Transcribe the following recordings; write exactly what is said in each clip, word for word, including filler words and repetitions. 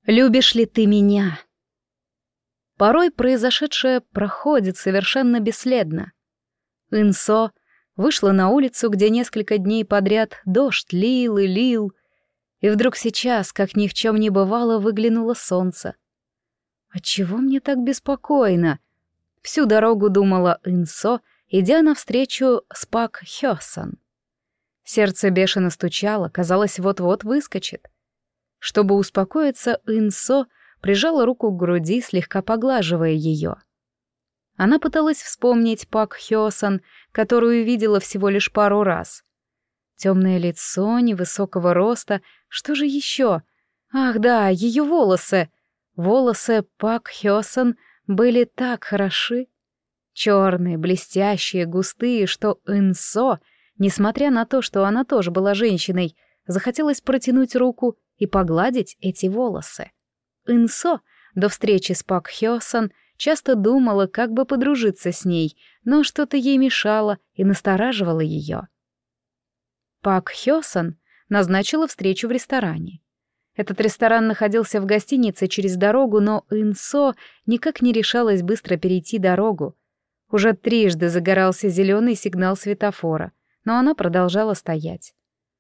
Любишь ли ты меня? Порой произошедшее проходит совершенно бесследно. Инсо вышла на улицу, где несколько дней подряд дождь лил и лил, и вдруг сейчас, как ни в чем не бывало, выглянуло солнце. «Отчего мне так беспокойно?» Всю дорогу думала Инсо, идя навстречу с Пак Хёсон. Сердце бешено стучало, казалось, вот-вот выскочит. Чтобы успокоиться, Инсо прижала руку к груди, слегка поглаживая ее. Она пыталась вспомнить Пак Хёсон, которую видела всего лишь пару раз. Темное лицо, невысокого роста, что же еще? Ах да, ее волосы. Волосы Пак Хёсон были так хороши. Черные, блестящие, густые, что Инсо, несмотря на то, что она тоже была женщиной, захотелось протянуть руку и погладить эти волосы. Инсо до встречи с Пак Хёсон часто думала, как бы подружиться с ней, но что-то ей мешало и настораживало ее. Пак Хёсон назначила встречу в ресторане. Этот ресторан находился в гостинице через дорогу, но Инсо никак не решалась быстро перейти дорогу. Уже трижды загорался зеленый сигнал светофора, но она продолжала стоять.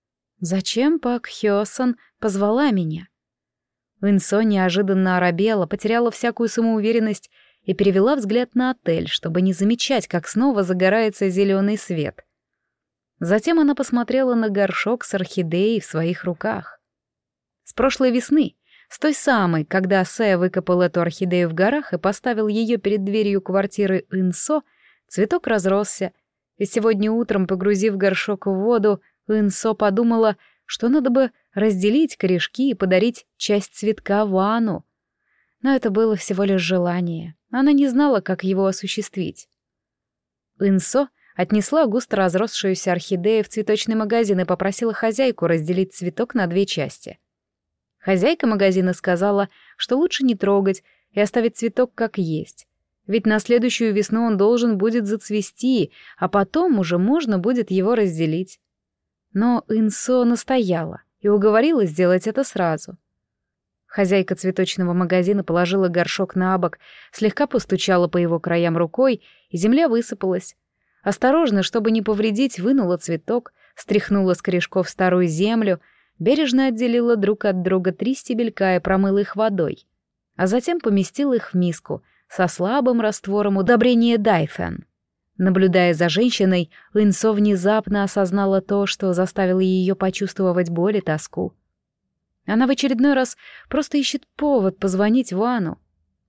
Зачем Пак Хёсон позвала меня? Инсо неожиданно оробела, потеряла всякую самоуверенность и перевела взгляд на отель, чтобы не замечать, как снова загорается зеленый свет. Затем она посмотрела на горшок с орхидеей в своих руках. С прошлой весны, с той самой, когда Сэ выкопал эту орхидею в горах и поставил ее перед дверью квартиры Инсо, цветок разросся, и сегодня утром, погрузив горшок в воду, Инсо подумала, что надо бы разделить корешки и подарить часть цветка Вану. Но это было всего лишь желание. Она не знала, как его осуществить. Инсо отнесла густо разросшуюся орхидею в цветочный магазин и попросила хозяйку разделить цветок на две части. Хозяйка магазина сказала, что лучше не трогать и оставить цветок как есть. Ведь на следующую весну он должен будет зацвести, а потом уже можно будет его разделить. Но Инсо настояла и уговорила сделать это сразу. Хозяйка цветочного магазина положила горшок на бок, слегка постучала по его краям рукой, и земля высыпалась. Осторожно, чтобы не повредить, вынула цветок, стряхнула с корешков старую землю, бережно отделила друг от друга три стебелька и промыла их водой, а затем поместила их в миску со слабым раствором удобрения Дайфен. Наблюдая за женщиной, Инсо внезапно осознала то, что заставило ее почувствовать боль и тоску. Она в очередной раз просто ищет повод позвонить Вану.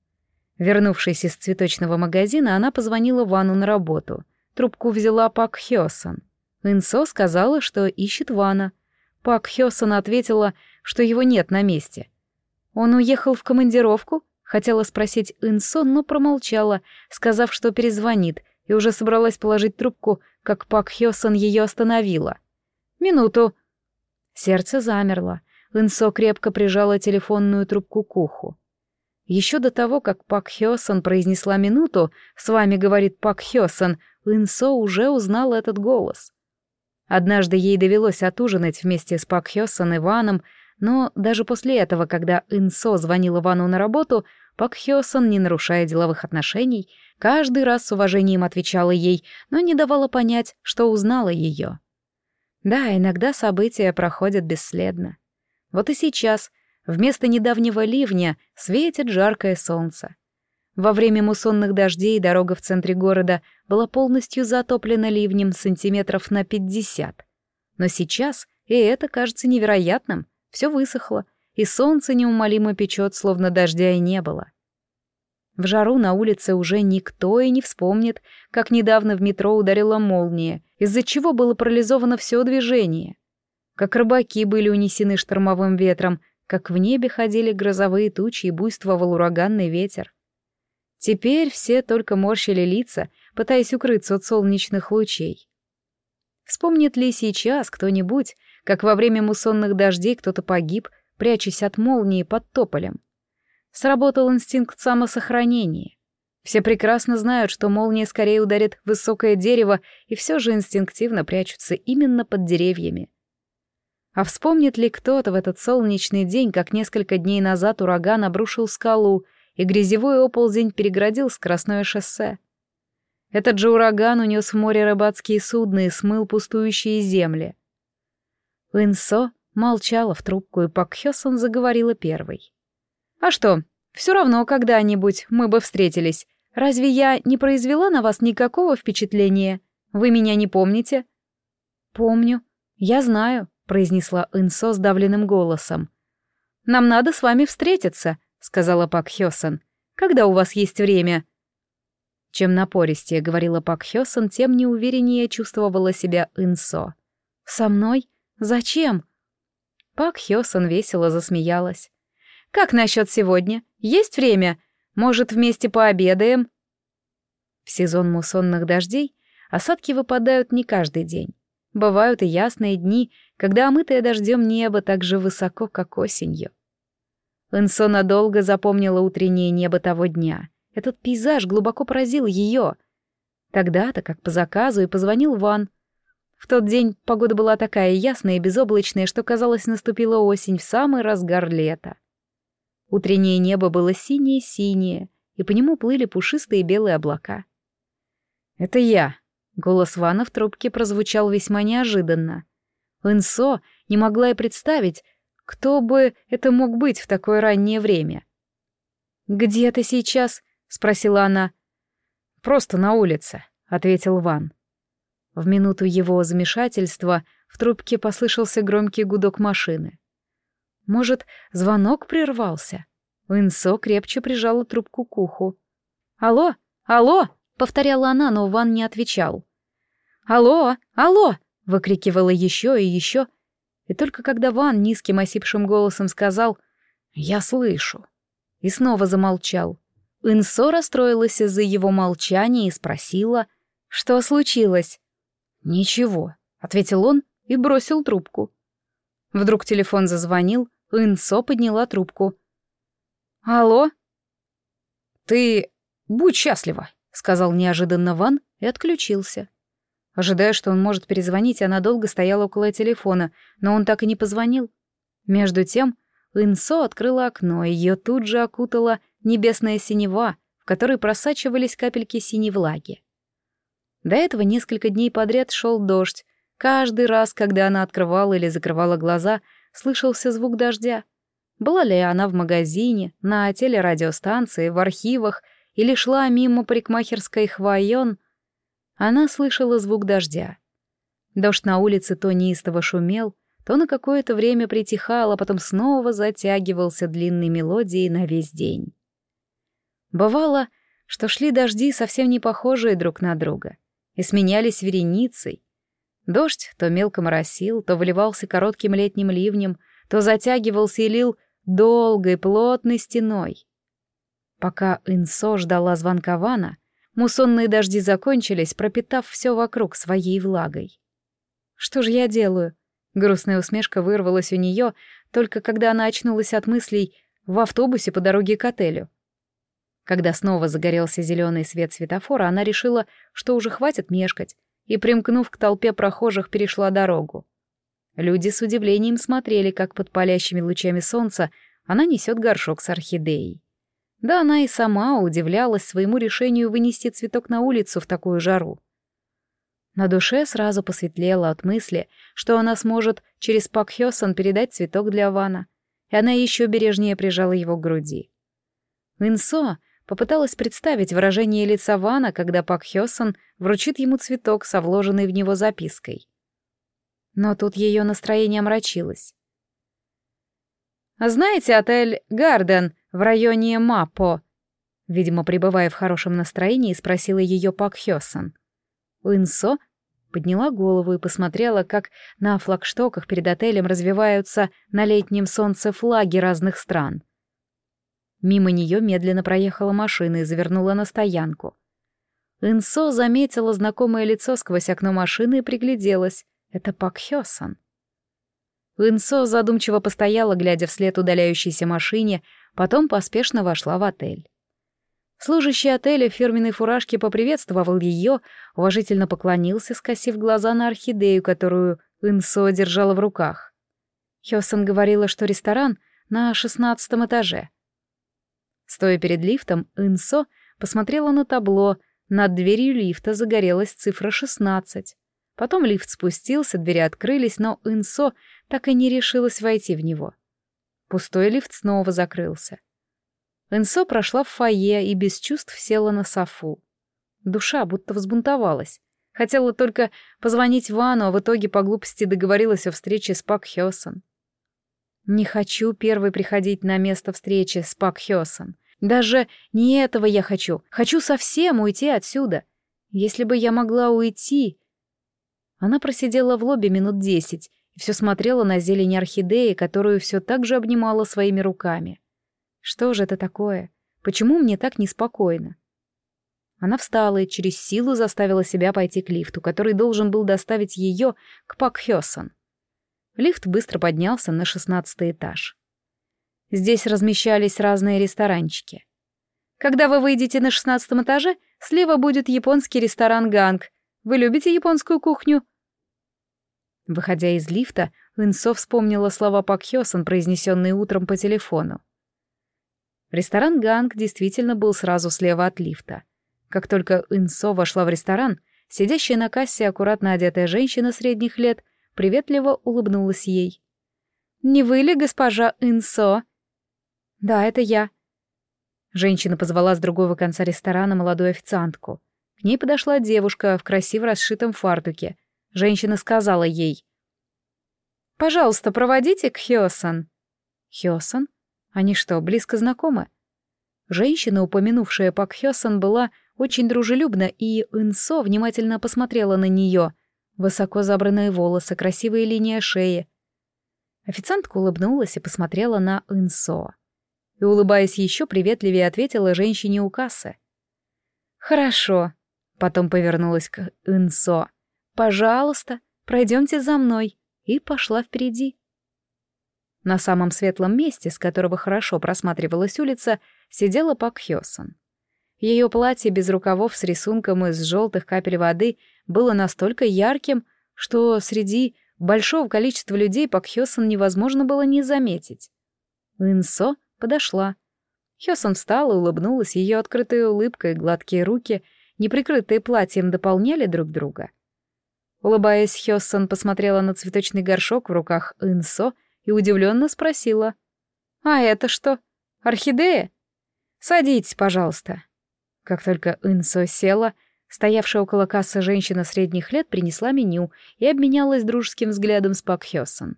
Вернувшись из цветочного магазина, она позвонила Вану на работу. Трубку взяла Пак Хёсон. Инсо сказала, что ищет Вана. Пак Хёсон ответила, что его нет на месте. «Он уехал в командировку?» — хотела спросить Инсо, но промолчала, сказав, что перезвонит, и уже собралась положить трубку, как Пак Хёсон ее остановила. «Минуту». Сердце замерло. Инсо крепко прижала телефонную трубку к уху. Еще до того, как Пак Хёсон произнесла «минуту», «с вами говорит Пак Хёсон», Инсо уже узнала этот голос. Однажды ей довелось отужинать вместе с Пак Хёсон и Ваном, но даже после этого, когда Инсо звонила Вану на работу, Пак Хёсон, не нарушая деловых отношений, каждый раз с уважением отвечала ей, но не давала понять, что узнала ее. Да, иногда события проходят бесследно. Вот и сейчас, вместо недавнего ливня, светит жаркое солнце. Во время муссонных дождей дорога в центре города была полностью затоплена ливнем сантиметров на пятьдесят. Но сейчас и это кажется невероятным, все высохло, и солнце неумолимо печет, словно дождя и не было. В жару на улице уже никто и не вспомнит, как недавно в метро ударила молния, из-за чего было парализовано все движение. Как рыбаки были унесены штормовым ветром, как в небе ходили грозовые тучи и буйствовал ураганный ветер. Теперь все только морщили лица, пытаясь укрыться от солнечных лучей. Вспомнит ли сейчас кто-нибудь, как во время муссонных дождей кто-то погиб, прячась от молнии под тополем? Сработал инстинкт самосохранения. Все прекрасно знают, что молния скорее ударит в высокое дерево, и все же инстинктивно прячутся именно под деревьями. А вспомнит ли кто-то в этот солнечный день, как несколько дней назад ураган обрушил скалу, и грязевой оползень переградил скоростное шоссе? Этот же ураган унес в море рыбацкие судна и смыл пустующие земли. Инсо молчала в трубку, и Пак Хёсон заговорила первой. «А что, все равно когда-нибудь мы бы встретились. Разве я не произвела на вас никакого впечатления? Вы меня не помните?» «Помню. Я знаю», — произнесла Инсо сдавленным голосом. «Нам надо с вами встретиться», — сказала Пак Хёсон. «Когда у вас есть время?» Чем напористее говорила Пак Хёсон, тем неувереннее чувствовала себя Инсо. «Со мной? Зачем?» Пак Хёсон весело засмеялась. «Как насчет сегодня? Есть время? Может, вместе пообедаем?» В сезон муссонных дождей осадки выпадают не каждый день. Бывают и ясные дни, когда омытое дождем небо так же высоко, как осенью. Инсо надолго запомнила утреннее небо того дня. Этот пейзаж глубоко поразил ее. Тогда-то, как по заказу, и позвонил Ван. В тот день погода была такая ясная и безоблачная, что, казалось, наступила осень в самый разгар лета. Утреннее небо было синее-синее, и по нему плыли пушистые белые облака. «Это я», — голос Вана в трубке прозвучал весьма неожиданно. Инсо не могла и представить, кто бы это мог быть в такое раннее время. «Где ты сейчас?» — спросила она. «Просто на улице», — ответил Ван. В минуту его замешательства в трубке послышался громкий гудок машины. Может, звонок прервался? Инсо крепче прижала трубку к уху. «Алло, алло!» — повторяла она, но Ван не отвечал. «Алло, алло!» — выкрикивала еще и еще. И только когда Ван низким осипшим голосом сказал «Я слышу», и снова замолчал. Инсо расстроилась из-за его молчания и спросила, что случилось. «Ничего», — ответил он и бросил трубку. Вдруг телефон зазвонил, Инсо подняла трубку. «Алло?» «Ты будь счастлива», — сказал неожиданно Ван и отключился. Ожидая, что он может перезвонить, она долго стояла около телефона, но он так и не позвонил. Между тем Инсо открыла окно, и ее тут же окутала небесная синева, в которой просачивались капельки синей влаги. До этого несколько дней подряд шел дождь. Каждый раз, когда она открывала или закрывала глаза, слышался звук дождя. Была ли она в магазине, на телерадиостанции, в архивах или шла мимо парикмахерской Хвайон, она слышала звук дождя. Дождь на улице то неистово шумел, то на какое-то время притихал, а потом снова затягивался длинной мелодией на весь день. Бывало, что шли дожди, совсем не похожие друг на друга, и сменялись вереницей. Дождь то мелко моросил, то выливался коротким летним ливнем, то затягивался и лил долгой плотной стеной. Пока Инсо ждала звонка Вана, муссонные дожди закончились, пропитав все вокруг своей влагой. «Что же я делаю?» Грустная усмешка вырвалась у нее, только когда она очнулась от мыслей в автобусе по дороге к отелю. Когда снова загорелся зеленый свет светофора, она решила, что уже хватит мешкать, и, примкнув к толпе прохожих, перешла дорогу. Люди с удивлением смотрели, как под палящими лучами солнца она несет горшок с орхидеей. Да она и сама удивлялась своему решению вынести цветок на улицу в такую жару. На душе сразу посветлело от мысли, что она сможет через Пак Хёсон передать цветок для Вана, и она еще бережнее прижала его к груди. Инсо попыталась представить выражение лица Вана, когда Пак Хёсон вручит ему цветок со вложенной в него запиской. Но тут ее настроение омрачилось. «Знаете отель «Гарден» в районе Мапо?» Видимо, пребывая в хорошем настроении, спросила ее Пак Хёсон. Инсо подняла голову и посмотрела, как на флагштоках перед отелем развиваются на летнем солнце флаги разных стран. Мимо нее медленно проехала машина и завернула на стоянку. Инсо заметила знакомое лицо сквозь окно машины и пригляделась. Это Пак Хёсон. Инсо задумчиво постояла, глядя вслед удаляющейся машине, потом поспешно вошла в отель. Служащий отеля в фирменной фуражке поприветствовал ее, уважительно поклонился, скосив глаза на орхидею, которую Инсо держала в руках. Хёсон говорила, что ресторан на шестнадцатом этаже. Стоя перед лифтом, Инсо посмотрела на табло. Над дверью лифта загорелась цифра шестнадцать. Потом лифт спустился, двери открылись, но Инсо так и не решилась войти в него. Пустой лифт снова закрылся. Инсо прошла в фойе и без чувств села на софу. Душа будто взбунтовалась. Хотела только позвонить Вану, а в итоге по глупости договорилась о встрече с Пак Хёсон. Не хочу первой приходить на место встречи с Пак Хёсон. Даже не этого я хочу. Хочу совсем уйти отсюда. Если бы я могла уйти... Она просидела в лобби минут десять и все смотрела на зелень орхидеи, которую все так же обнимала своими руками. Что же это такое? Почему мне так неспокойно? Она встала и через силу заставила себя пойти к лифту, который должен был доставить ее к Пак Хёсон. Лифт быстро поднялся на шестнадцатый этаж. Здесь размещались разные ресторанчики. Когда вы выйдете на шестнадцатом этаже, слева будет японский ресторан «Ганг». Вы любите японскую кухню? Выходя из лифта, Инсо вспомнила слова Пак Хёсон, произнесенные утром по телефону. Ресторан «Ганг» действительно был сразу слева от лифта. Как только Инсо вошла в ресторан, сидящая на кассе аккуратно одетая женщина средних лет приветливо улыбнулась ей. «Не вы ли госпожа Инсо?» «Да, это я». Женщина позвала с другого конца ресторана молодую официантку. К ней подошла девушка в красиво расшитом фартуке. Женщина сказала ей: «Пожалуйста, проводите к Хёсон». «Хёсон? Они что, близко знакомы?» Женщина, упомянувшая Пак Хёсон, была очень дружелюбна, и Инсо внимательно посмотрела на нее. Высоко забранные волосы, красивая линия шеи. Официантка улыбнулась и посмотрела на Инсо. И, улыбаясь еще приветливее, ответила женщине у кассы. «Хорошо». Потом повернулась к Инсо. «Пожалуйста, пройдемте за мной». И пошла впереди. На самом светлом месте, с которого хорошо просматривалась улица, сидела Пак Хёсон. Ее платье без рукавов с рисунком из желтых капель воды было настолько ярким, что среди большого количества людей Пак Хёсон невозможно было не заметить. Инсо подошла. Хёсон встала, улыбнулась, ее открытая улыбка и гладкие руки, неприкрытые платьем, дополняли друг друга. Улыбаясь, Хёсон посмотрела на цветочный горшок в руках Инсо и удивленно спросила: «А это что, орхидея? Садитесь, пожалуйста». Как только Инсо села, стоявшая около кассы женщина средних лет принесла меню и обменялась дружеским взглядом с Пак Хёсон.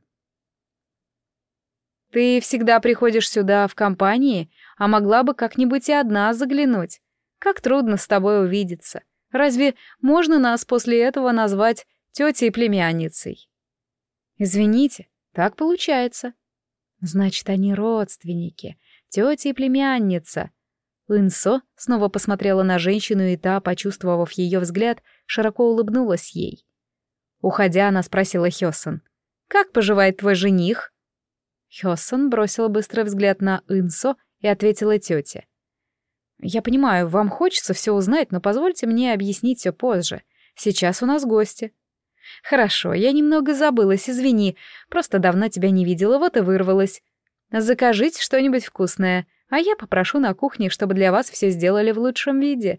«Ты всегда приходишь сюда в компании, а могла бы как-нибудь и одна заглянуть. Как трудно с тобой увидеться. Разве можно нас после этого назвать тетей и племянницей?» «Извините, так получается». «Значит, они родственники, тетя и племянница». Инсо снова посмотрела на женщину, и та, почувствовав ее взгляд, широко улыбнулась ей. Уходя, она спросила Хёсон: «Как поживает твой жених?» Хёсон бросила быстрый взгляд на Инсо и ответила тете: «Я понимаю, вам хочется все узнать, но позвольте мне объяснить все позже. Сейчас у нас гости». «Хорошо, я немного забылась, извини. Просто давно тебя не видела, вот и вырвалась. Закажите что-нибудь вкусное, а я попрошу на кухне, чтобы для вас все сделали в лучшем виде».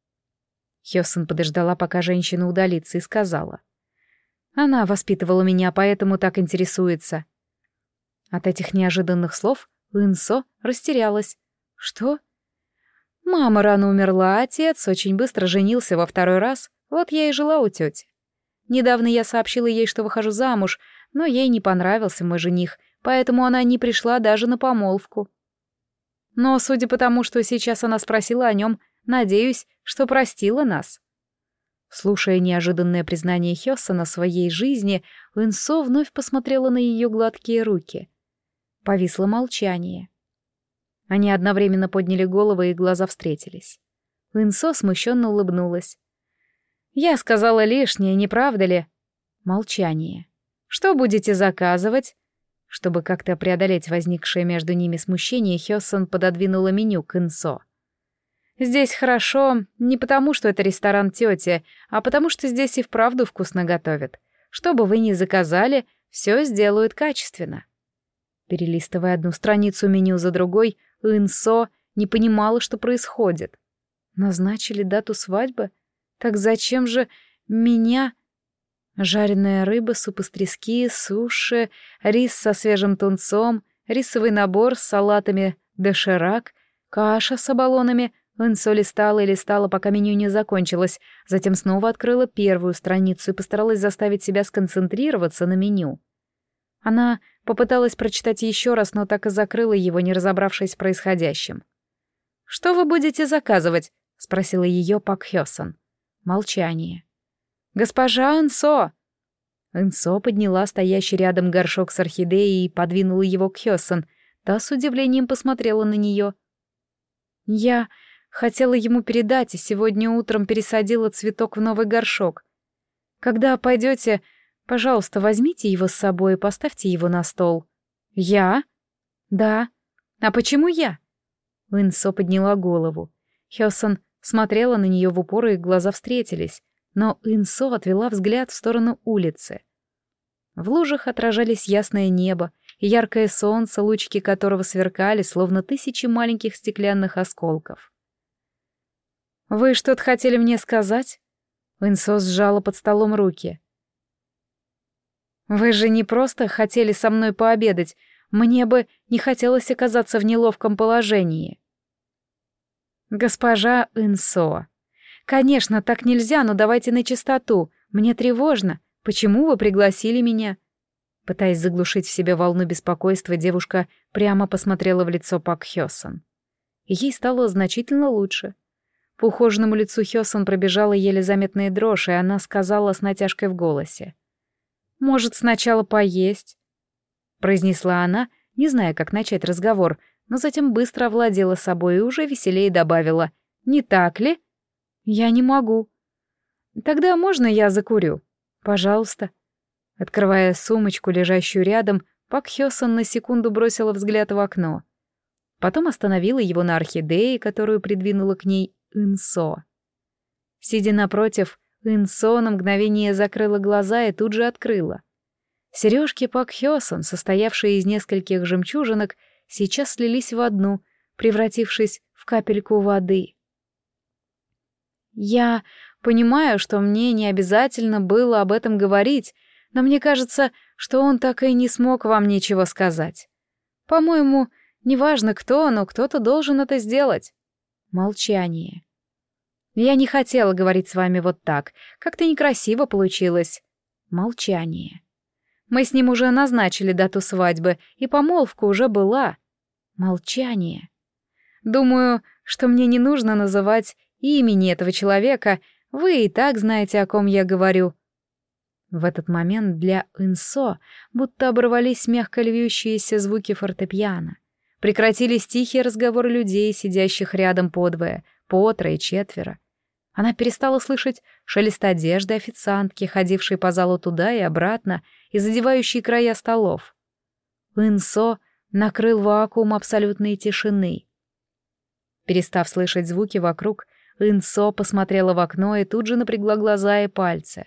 Хёсон подождала, пока женщина удалится, и сказала: «Она воспитывала меня, поэтому так интересуется». От этих неожиданных слов Инсо растерялась. «Что?» «Мама рано умерла, а отец очень быстро женился во второй раз, вот я и жила у тети. Недавно я сообщила ей, что выхожу замуж, но ей не понравился мой жених, поэтому она не пришла даже на помолвку. Но, судя по тому, что сейчас она спросила о нем, надеюсь, что простила нас». Слушая неожиданное признание Хёсон о своей жизни, Инсо вновь посмотрела на ее гладкие руки. Повисло молчание. Они одновременно подняли головы, и глаза встретились. Инсо смущенно улыбнулась. «Я сказала лишнее, не правда ли?» Молчание. «Что будете заказывать?» Чтобы как-то преодолеть возникшее между ними смущение, Хёсон пододвинула меню к Инсо. «Здесь хорошо не потому, что это ресторан тети, а потому что здесь и вправду вкусно готовят. Что бы вы ни заказали, все сделают качественно». Перелистывая одну страницу меню за другой, Инсо не понимала, что происходит. Назначили дату свадьбы? Так зачем же меня... Жареная рыба, суп из трески, суши, рис со свежим тунцом, рисовый набор с салатами доширак, каша с оболонами. Инсо листала и листала, пока меню не закончилось, затем снова открыла первую страницу и постаралась заставить себя сконцентрироваться на меню. Она попыталась прочитать еще раз, но так и закрыла его, не разобравшись в происходящем. «Что вы будете заказывать?» — спросила ее Пак Хёсон. Молчание. «Госпожа Инсо!» Инсо подняла стоящий рядом горшок с орхидеей и подвинула его к Хёсон. Та с удивлением посмотрела на нее. «Я хотела ему передать, и сегодня утром пересадила цветок в новый горшок. Когда пойдете, пожалуйста, возьмите его с собой и поставьте его на стол». «Я?» «Да. А почему я?» Инсо подняла голову. Хёсон смотрела на нее в упор, и глаза встретились. Но Инсо отвела взгляд в сторону улицы. В лужах отражались ясное небо и яркое солнце, лучики которого сверкали, словно тысячи маленьких стеклянных осколков. «Вы что-то хотели мне сказать?» Инсо сжала под столом руки. «Вы же не просто хотели со мной пообедать, мне бы не хотелось оказаться в неловком положении». «Госпожа Инсо, конечно, так нельзя, но давайте на чистоту. Мне тревожно. Почему вы пригласили меня?» Пытаясь заглушить в себе волну беспокойства, девушка прямо посмотрела в лицо Пак Хёсон. Ей стало значительно лучше. По ухоженному лицу Хёсон пробежала еле заметная дрожь, и она сказала с натяжкой в голосе. «Может, сначала поесть?» Произнесла она, не зная, как начать разговор, но затем быстро овладела собой и уже веселее добавила. «Не так ли?» «Я не могу». «Тогда можно я закурю?» «Пожалуйста». Открывая сумочку, лежащую рядом, Пак Хёсон на секунду бросила взгляд в окно. Потом остановила его на орхидее, которую придвинула к ней Инсо. Сидя напротив, Инсо на мгновение закрыла глаза и тут же открыла. Сережки Пак Хёсон, состоявшие из нескольких жемчужинок, сейчас слились в одну, превратившись в капельку воды. «Я понимаю, что мне не обязательно было об этом говорить, но мне кажется, что он так и не смог вам ничего сказать. По-моему, неважно кто, но кто-то должен это сделать». Молчание. «Я не хотела говорить с вами вот так. Как-то некрасиво получилось». Молчание. «Мы с ним уже назначили дату свадьбы, и помолвка уже была». Молчание. «Думаю, что мне не нужно называть имени этого человека. Вы и так знаете, о ком я говорю». В этот момент для Инсо будто оборвались мягко льющиеся звуки фортепиано. Прекратились тихие разговоры людей, сидящих рядом подвое, по трое, четверо. Она перестала слышать шелест одежды официантки, ходившей по залу туда и обратно, и задевающей края столов. Инсо накрыл вакуум абсолютной тишины. Перестав слышать звуки вокруг, Инсо посмотрела в окно и тут же напрягла глаза и пальцы.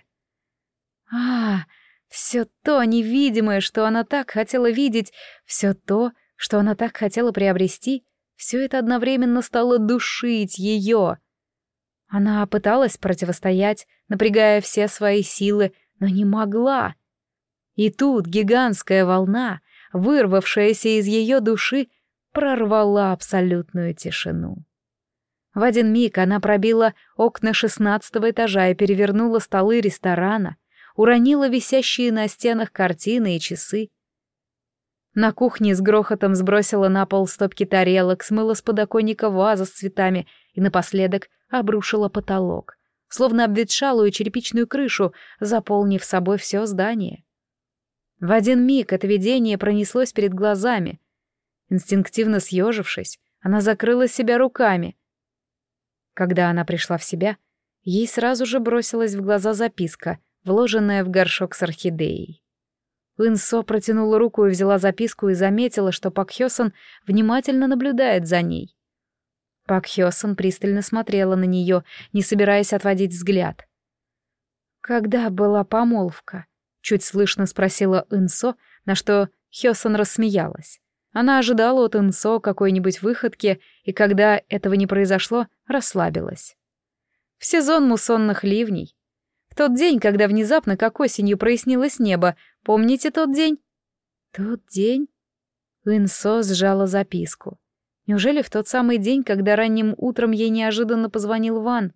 А, все то невидимое, что она так хотела видеть, все то, что она так хотела приобрести, все это одновременно стало душить ее. Она пыталась противостоять, напрягая все свои силы, но не могла. И тут гигантская волна, вырвавшаяся из ее души, прорвала абсолютную тишину. В один миг она пробила окна шестнадцатого этажа и перевернула столы ресторана, уронила висящие на стенах картины и часы. На кухне с грохотом сбросила на пол стопки тарелок, смыла с подоконника вазу с цветами и напоследок обрушила потолок, словно обветшалую черепичную крышу, заполнив собой все здание. В один миг это видение пронеслось перед глазами. Инстинктивно съежившись, она закрыла себя руками. Когда она пришла в себя, ей сразу же бросилась в глаза записка, вложенная в горшок с орхидеей. Инсо протянула руку и взяла записку и заметила, что Пак Хёсон внимательно наблюдает за ней. Пак Хёсон пристально смотрела на нее, не собираясь отводить взгляд. «Когда была помолвка?» — чуть слышно спросила Инсо, на что Хёсон рассмеялась. Она ожидала от Инсо какой-нибудь выходки, и когда этого не произошло, расслабилась. В сезон муссонных ливней. В тот день, когда внезапно, как осенью, прояснилось небо. Помните тот день? Тот день? Инсо сжала записку. Неужели в тот самый день, когда ранним утром ей неожиданно позвонил Ван?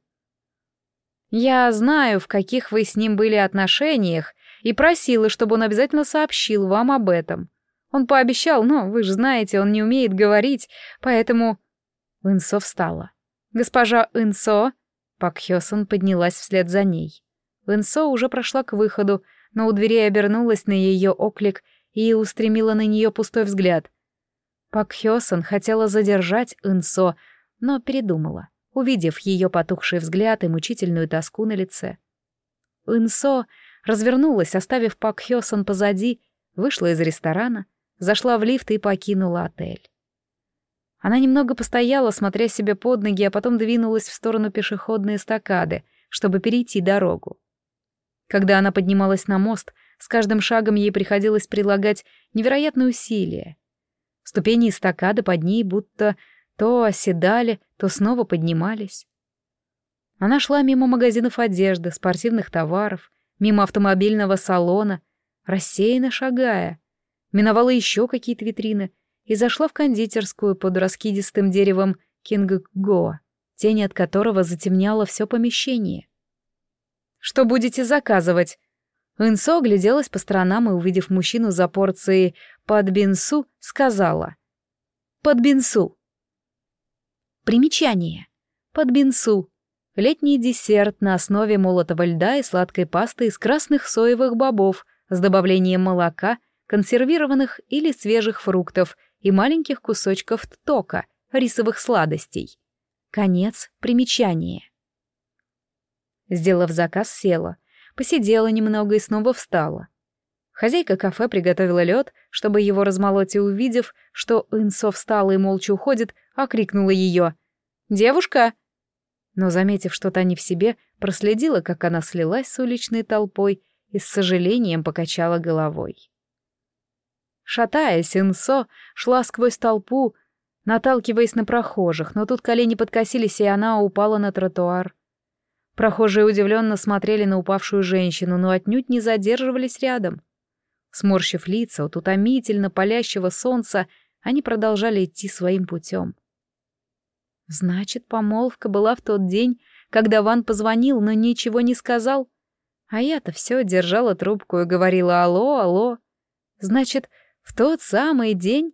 «Я знаю, в каких вы с ним были отношениях, и просила, чтобы он обязательно сообщил вам об этом. Он пообещал, но, вы же знаете, он не умеет говорить, поэтому...» Инсо встала. «Госпожа Инсо...» Пак Хёсон поднялась вслед за ней. Инсо уже прошла к выходу, но у дверей обернулась на ее оклик и устремила на нее пустой взгляд. Пак Хёсон хотела задержать Инсо, но передумала, увидев ее потухший взгляд и мучительную тоску на лице. Инсо развернулась, оставив Пак Хёсон позади, вышла из ресторана, зашла в лифт и покинула отель. Она немного постояла, смотря себе под ноги, а потом двинулась в сторону пешеходной эстакады, чтобы перейти дорогу. Когда она поднималась на мост, с каждым шагом ей приходилось прилагать невероятные усилия. Ступени эстакады под ней будто то оседали, то снова поднимались. Она шла мимо магазинов одежды, спортивных товаров, мимо автомобильного салона, рассеянно шагая, миновала еще какие-то витрины и зашла в кондитерскую под раскидистым деревом кинг-го, тень от которого затемняла все помещение. «Что будете заказывать?» Инсо огляделась по сторонам и, увидев мужчину за порцией подбинсу, сказала: «Подбинсу». Примечание. Подбинсу. Летний десерт на основе молотого льда и сладкой пасты из красных соевых бобов с добавлением молока, консервированных или свежих фруктов и маленьких кусочков ттока, рисовых сладостей. Конец примечания. Сделав заказ, села, посидела немного и снова встала. Хозяйка кафе приготовила лед, чтобы его размолоть, и, увидев, что Инсо встала и молча уходит, окрикнула ее: «Девушка!» Но, заметив, что та не в себе, проследила, как она слилась с уличной толпой и с сожалением покачала головой. Шатаясь, Инсо шла сквозь толпу, наталкиваясь на прохожих, но тут колени подкосились, и она упала на тротуар. Прохожие удивленно смотрели на упавшую женщину, но отнюдь не задерживались рядом. Сморщив лица от утомительно палящего солнца, они продолжали идти своим путем. Значит, помолвка была в тот день, когда Ван позвонил, но ничего не сказал. А я-то все держала трубку и говорила: «Алло, алло». Значит, в тот самый день...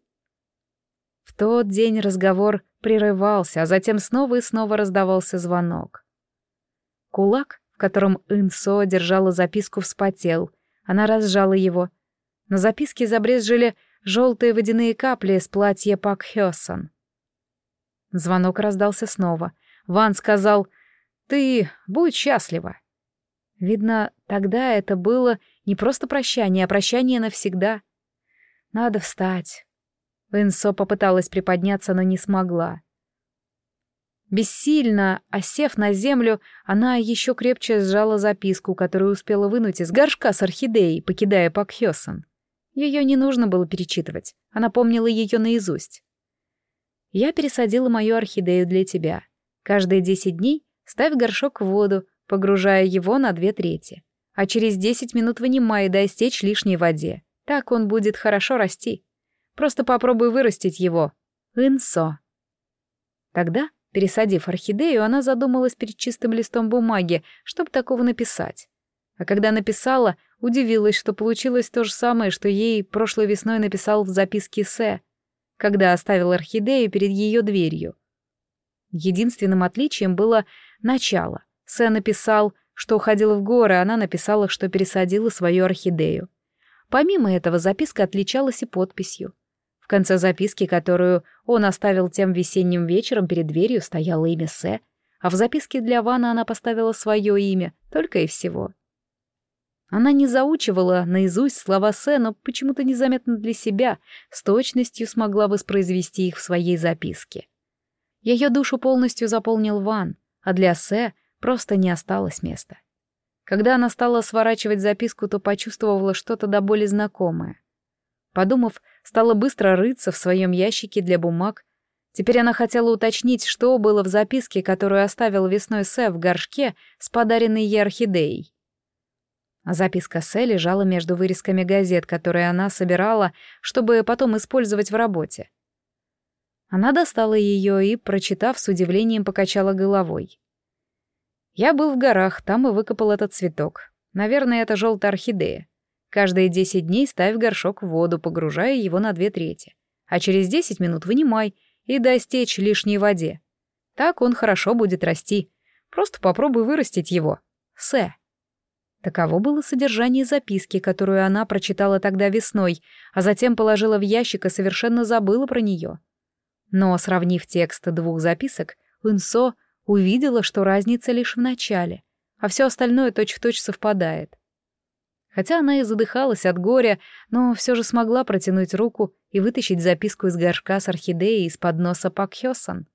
В тот день разговор прерывался, а затем снова и снова раздавался звонок. Кулак, в котором Инсо держала записку, вспотел. Она разжала его. На записке забрезжили желтые водяные капли с платья Пак Хёсон. Звонок раздался снова. Ван сказал: «Ты будь счастлива». Видно, тогда это было не просто прощание, а прощание навсегда. Надо встать. Инсо попыталась приподняться, но не смогла. Бессильно, осев на землю, она еще крепче сжала записку, которую успела вынуть из горшка с орхидеей, покидая Пак Хёсон. Ее не нужно было перечитывать, она помнила ее наизусть. «Я пересадила мою орхидею для тебя. Каждые десять дней ставь горшок в воду, погружая его на две трети, а через десять минут вынимай и дай стечь лишней воде. Так он будет хорошо расти. Просто попробуй вырастить его. Инсо». Тогда, пересадив орхидею, она задумалась перед чистым листом бумаги, чтобы такого написать. А когда написала, удивилась, что получилось то же самое, что ей прошлой весной написал в записке Сэ, когда оставил орхидею перед ее дверью. Единственным отличием было начало. Сэ написал, что уходила в горы, а она написала, что пересадила свою орхидею. Помимо этого, записка отличалась и подписью. В конце записки, которую он оставил тем весенним вечером, перед дверью стояло имя Сэ, а в записке для Вана она поставила свое имя, только и всего. Она не заучивала наизусть слова Сэ, но почему-то незаметно для себя с точностью смогла воспроизвести их в своей записке. Ее душу полностью заполнил Ван, а для Сэ просто не осталось места. Когда она стала сворачивать записку, то почувствовала что-то до боли знакомое. Подумав, стала быстро рыться в своем ящике для бумаг. Теперь она хотела уточнить, что было в записке, которую оставил весной Сэ в горшке с подаренной ей орхидеей. А записка Сэ лежала между вырезками газет, которые она собирала, чтобы потом использовать в работе. Она достала ее и, прочитав, с удивлением покачала головой. «Я был в горах, там и выкопал этот цветок. Наверное, это желтая орхидея. Каждые десять дней ставь горшок в воду, погружая его на две трети. А через десять минут вынимай и дай стечь лишней воде. Так он хорошо будет расти. Просто попробуй вырастить его. Сэ». Таково было содержание записки, которую она прочитала тогда весной, а затем положила в ящик и совершенно забыла про нее. Но, сравнив текст двух записок, Инсо увидела, что разница лишь в начале, а все остальное точь-в-точь совпадает. Хотя она и задыхалась от горя, но все же смогла протянуть руку и вытащить записку из горшка с орхидеей из-под носа Пак Хёсон.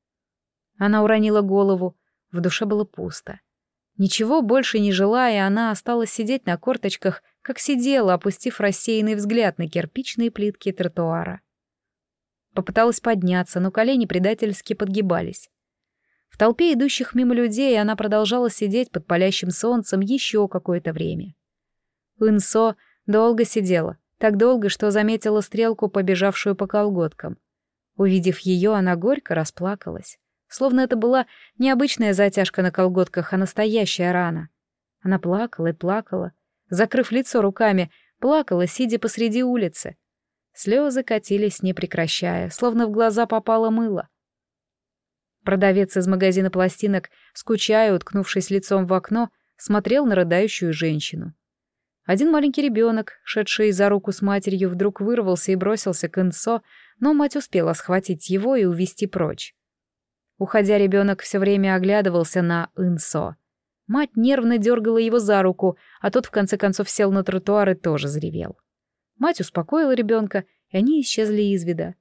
Она уронила голову, в душе было пусто. Ничего больше не желая, она осталась сидеть на корточках, как сидела, опустив рассеянный взгляд на кирпичные плитки тротуара. Попыталась подняться, но колени предательски подгибались. В толпе идущих мимо людей она продолжала сидеть под палящим солнцем еще какое-то время. Инсо долго сидела, так долго, что заметила стрелку, побежавшую по колготкам. Увидев ее, она горько расплакалась. Словно это была не обычная затяжка на колготках, а настоящая рана. Она плакала и плакала, закрыв лицо руками, плакала, сидя посреди улицы. Слезы катились, не прекращая, словно в глаза попало мыло. Продавец из магазина пластинок, скучая, уткнувшись лицом в окно, смотрел на рыдающую женщину. Один маленький ребенок, шедший за руку с матерью, вдруг вырвался и бросился к Инсо, но мать успела схватить его и увести прочь. Уходя, ребенок все время оглядывался на Инсо. Мать нервно дергала его за руку, а тот в конце концов сел на тротуар и тоже заревел. Мать успокоила ребенка, и они исчезли из вида.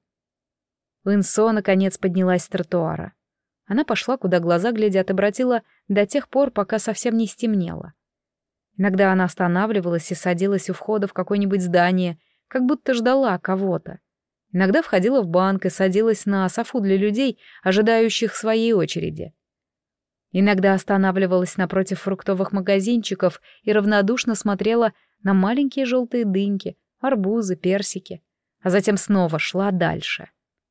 Инсо наконец поднялась с тротуара. Она пошла, куда глаза глядят, и бродила до тех пор, пока совсем не стемнело. Иногда она останавливалась и садилась у входа в какое-нибудь здание, как будто ждала кого-то. Иногда входила в банк и садилась на софу для людей, ожидающих своей очереди. Иногда останавливалась напротив фруктовых магазинчиков и равнодушно смотрела на маленькие желтые дыньки, арбузы, персики, а затем снова шла дальше.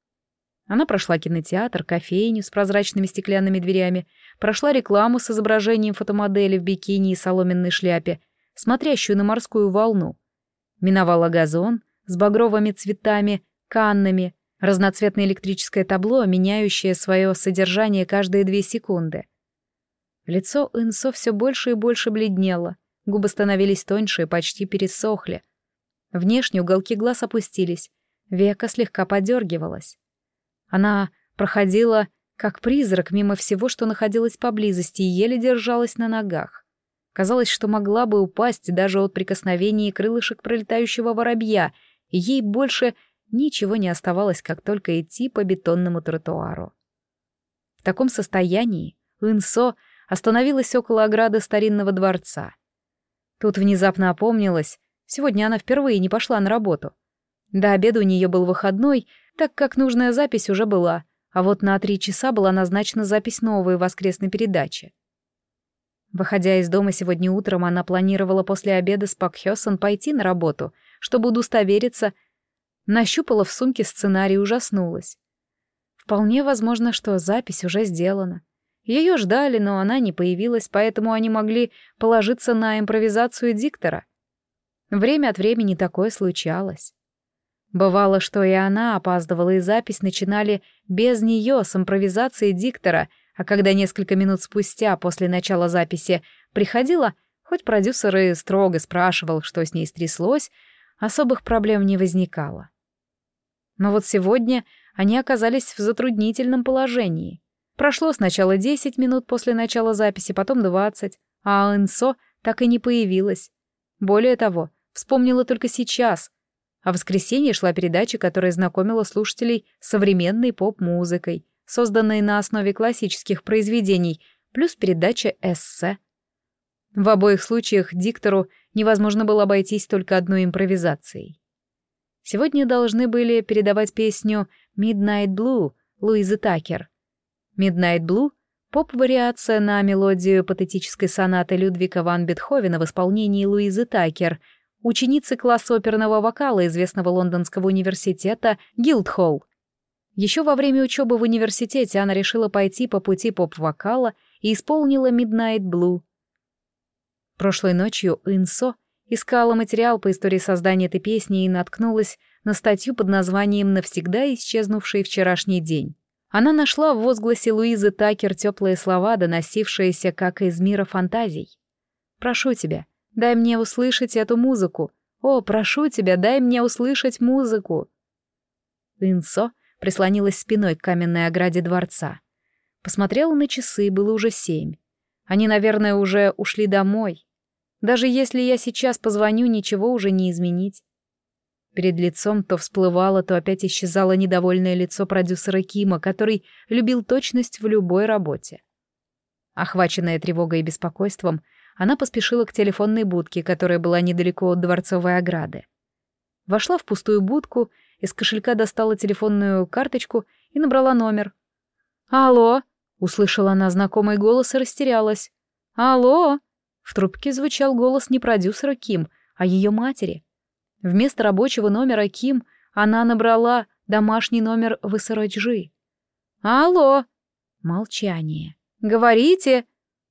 Она прошла кинотеатр, кофейню с прозрачными стеклянными дверями, прошла рекламу с изображением фотомодели в бикини и соломенной шляпе, смотрящую на морскую волну, миновала газон с багровыми цветами, каннами, разноцветное электрическое табло, меняющее свое содержание каждые две секунды. Лицо Инсо все больше и больше бледнело, губы становились тоньше и почти пересохли. Внешне уголки глаз опустились, века слегка подергивалось. Она проходила, как призрак, мимо всего, что находилось поблизости, и еле держалась на ногах. Казалось, что могла бы упасть даже от прикосновения крылышек пролетающего воробья, и ей больше ничего не оставалось, как только идти по бетонному тротуару. В таком состоянии Инсо остановилась около ограды старинного дворца. Тут внезапно опомнилась, сегодня она впервые не пошла на работу. До обеда у нее был выходной, так как нужная запись уже была, а вот на три часа была назначена запись новой воскресной передачи. Выходя из дома сегодня утром, она планировала после обеда с Пак Хёсон пойти на работу, чтобы удостовериться. Нащупала в сумке сценарий и ужаснулась. Вполне возможно, что запись уже сделана. Ее ждали, но она не появилась, поэтому они могли положиться на импровизацию диктора. Время от времени такое случалось. Бывало, что и она опаздывала, и запись начинали без нее с импровизацией диктора, а когда несколько минут спустя после начала записи приходила, хоть продюсер и строго спрашивал, что с ней стряслось, особых проблем не возникало. Но вот сегодня они оказались в затруднительном положении. Прошло сначала десять минут после начала записи, потом двадцать, а Инсо так и не появилась. Более того, вспомнила только сейчас. А в воскресенье шла передача, которая знакомила слушателей с современной поп-музыкой, созданной на основе классических произведений, плюс передача эссе. В обоих случаях диктору невозможно было обойтись только одной импровизацией. Сегодня должны были передавать песню «Midnight Blue» Луизы Такер. «Midnight Blue» — поп-вариация на мелодию патетической сонаты Людвига ван Бетховена в исполнении Луизы Такер, ученицы класса оперного вокала известного лондонского университета Гилдхолл. Еще во время учебы в университете она решила пойти по пути поп-вокала и исполнила «Midnight Blue». Прошлой ночью Инсо искала материал по истории создания этой песни и наткнулась на статью под названием «Навсегда исчезнувший вчерашний день». Она нашла в возгласе Луизы Такер теплые слова, доносившиеся как из мира фантазий. «Прошу тебя, дай мне услышать эту музыку. О, прошу тебя, дай мне услышать музыку». Инсо прислонилась спиной к каменной ограде дворца. Посмотрела на часы, было уже семь. Они, наверное, уже ушли домой. Даже если я сейчас позвоню, ничего уже не изменить. Перед лицом то всплывало, то опять исчезало недовольное лицо продюсера Кима, который любил точность в любой работе. Охваченная тревогой и беспокойством, она поспешила к телефонной будке, которая была недалеко от дворцовой ограды. Вошла в пустую будку, из кошелька достала телефонную карточку и набрала номер. «Алло!» — услышала она знакомый голос и растерялась. «Алло!» — в трубке звучал голос не продюсера Ким, а ее матери. Вместо рабочего номера Ким она набрала домашний номер в Исароджи. «Алло!» Молчание. «Говорите!»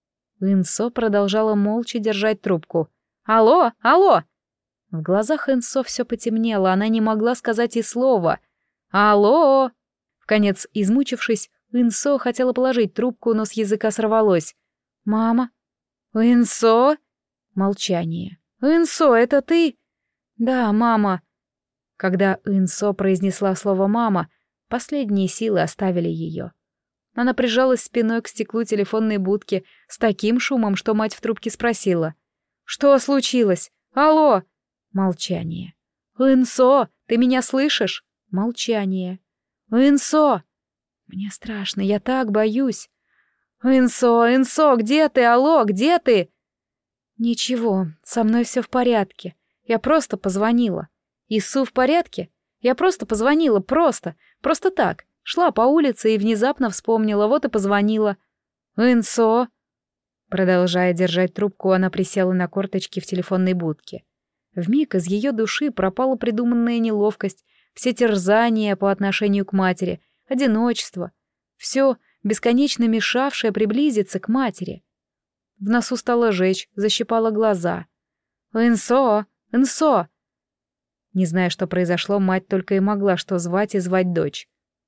Инсо продолжала молча держать трубку. «Алло! Алло!» В глазах Инсо все потемнело, она не могла сказать и слова. «Алло!» Вконец, измучившись, Инсо хотела положить трубку, но с языка сорвалось. «Мама?» «Инсо?» Молчание. «Инсо, это ты?» «Да, мама». Когда Инсо произнесла слово «мама», последние силы оставили ее. Она прижалась спиной к стеклу телефонной будки с таким шумом, что мать в трубке спросила. «Что случилось? Алло!» Молчание. «Инсо, ты меня слышишь?» Молчание. «Инсо!» «Мне страшно, я так боюсь». «Инсо, Инсо, где ты? Алло, где ты?» «Ничего, со мной все в порядке. Я просто позвонила. Ису в порядке? Я просто позвонила, просто, просто так. Шла по улице и внезапно вспомнила, вот и позвонила. Инсо!» Продолжая держать трубку, она присела на корточки в телефонной будке. Вмиг из ее души пропала придуманная неловкость, все терзания по отношению к матери, одиночество, все бесконечно мешавшее приблизиться к матери. В носу стало жечь, защипало глаза. «Инсо! Инсо!» Не зная, что произошло, мать только и могла что звать и звать дочь.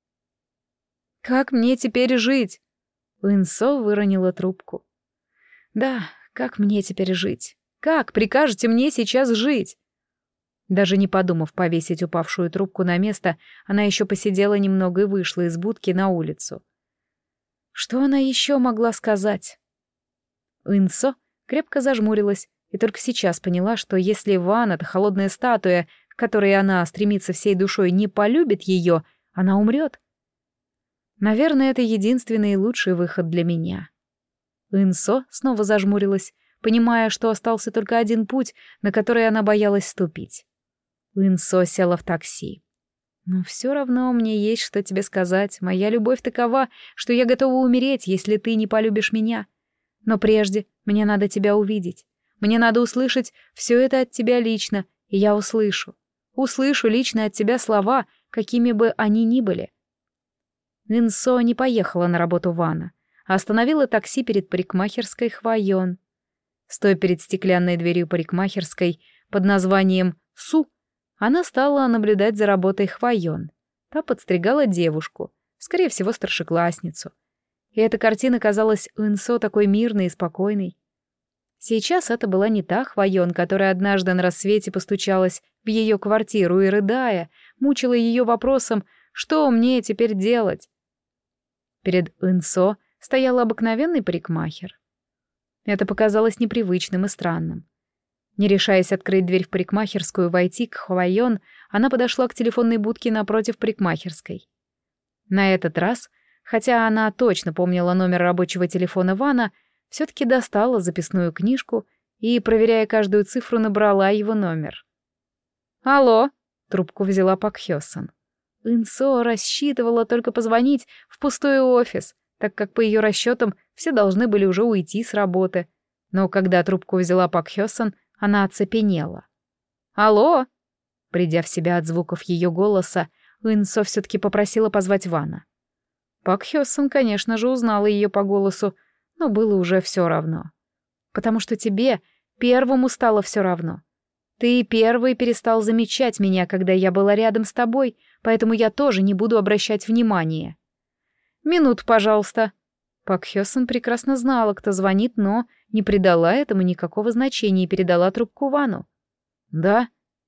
«Как мне теперь жить?» Инсо выронила трубку. «Да, как мне теперь жить? Как прикажете мне сейчас жить?» Даже не подумав повесить упавшую трубку на место, она еще посидела немного и вышла из будки на улицу. Что она еще могла сказать? Инсо крепко зажмурилась и только сейчас поняла, что если Ван, эта холодная статуя, к которой она стремится всей душой, не полюбит ее, она умрет. Наверное, это единственный и лучший выход для меня. Инсо снова зажмурилась, понимая, что остался только один путь, на который она боялась ступить. Инсо села в такси. «Но все равно мне есть что тебе сказать. Моя любовь такова, что я готова умереть, если ты не полюбишь меня. Но прежде мне надо тебя увидеть. Мне надо услышать все это от тебя лично, и я услышу. Услышу лично от тебя слова, какими бы они ни были». Инсо не поехала на работу Вана, а остановила такси перед парикмахерской Хвайон. Стоя перед стеклянной дверью парикмахерской под названием «Су», она стала наблюдать за работой Хвайон. Та подстригала девушку, скорее всего, старшеклассницу. И эта картина казалась Инсо такой мирной и спокойной. Сейчас это была не та Хвайон, которая однажды на рассвете постучалась в ее квартиру и, рыдая, мучила ее вопросом, что мне теперь делать. Перед Инсо стоял обыкновенный парикмахер. Это показалось непривычным и странным. Не решаясь открыть дверь в парикмахерскую и войти к Хвайон, она подошла к телефонной будке напротив парикмахерской. На этот раз, хотя она точно помнила номер рабочего телефона Вана, все-таки достала записную книжку и, проверяя каждую цифру, набрала его номер. «Алло!» — Трубку взяла Пак Хёсон. Инсо рассчитывала только позвонить в пустой офис, так как по ее расчетам все должны были уже уйти с работы. Но когда трубку взяла Пак Хёсон, она оцепенела. «Алло!» Придя в себя от звуков ее голоса, Инсо все-таки попросила позвать Вана. Пак Хёсон, конечно же, узнала ее по голосу, но было уже все равно. Потому что тебе первому стало все равно. Ты первый перестал замечать меня, когда я была рядом с тобой, поэтому я тоже не буду обращать внимания. Минуту, пожалуйста. Пак Хёсон прекрасно знала, кто звонит, но не придала этому никакого значения и передала трубку Вану. «Да?»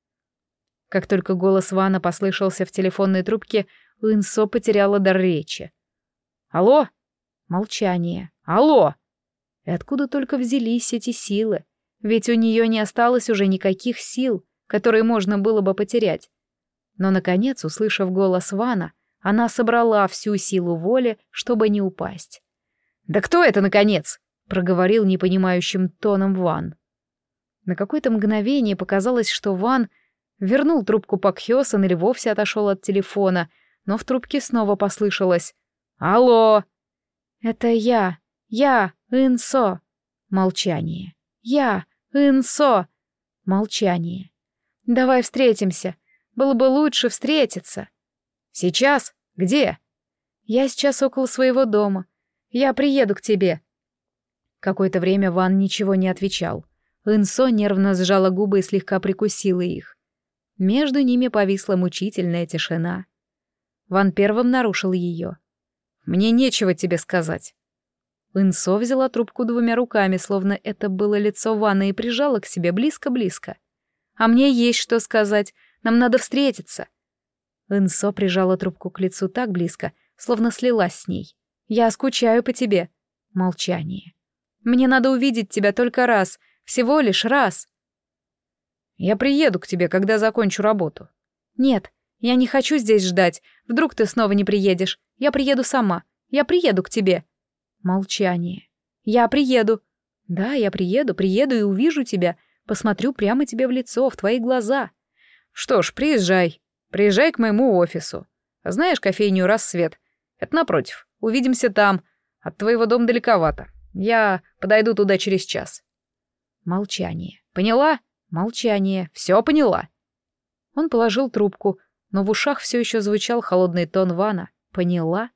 Как только голос Вана послышался в телефонной трубке, Инсо потеряла дар речи. «Алло?» Молчание. «Алло?» И откуда только взялись эти силы? Ведь у нее не осталось уже никаких сил, которые можно было бы потерять. Но, наконец, услышав голос Вана, она собрала всю силу воли, чтобы не упасть. «Да кто это, наконец?» — проговорил непонимающим тоном Ван. На какое-то мгновение показалось, что Ван вернул трубку Пак Хёсон или вовсе отошел от телефона, но в трубке снова послышалось «Алло!» «Это я, я, Инсо!» Молчание. «Я, Инсо!» Молчание. «Давай встретимся. Было бы лучше встретиться». «Сейчас? Где?» «Я сейчас около своего дома. Я приеду к тебе». Какое-то время Ван ничего не отвечал. Инсо нервно сжала губы и слегка прикусила их. Между ними повисла мучительная тишина. Ван первым нарушил ее. «Мне нечего тебе сказать». Инсо взяла трубку двумя руками, словно это было лицо Вана, и прижала к себе близко-близко. «А мне есть что сказать. Нам надо встретиться». Инсо прижала трубку к лицу так близко, словно слилась с ней. «Я скучаю по тебе». Молчание. «Мне надо увидеть тебя только раз, всего лишь раз». «Я приеду к тебе, когда закончу работу». «Нет, я не хочу здесь ждать. Вдруг ты снова не приедешь. Я приеду сама. Я приеду к тебе». Молчание. «Я приеду». «Да, я приеду, приеду и увижу тебя. Посмотрю прямо тебе в лицо, в твои глаза». «Что ж, приезжай. Приезжай к моему офису. Знаешь кофейню «Рассвет»? Это напротив. Увидимся там. От твоего дома далековато. Я подойду туда через час». Молчание. «Поняла?» Молчание. «Все поняла». Он положил трубку, но в ушах все еще звучал холодный тон Вана. «Поняла?»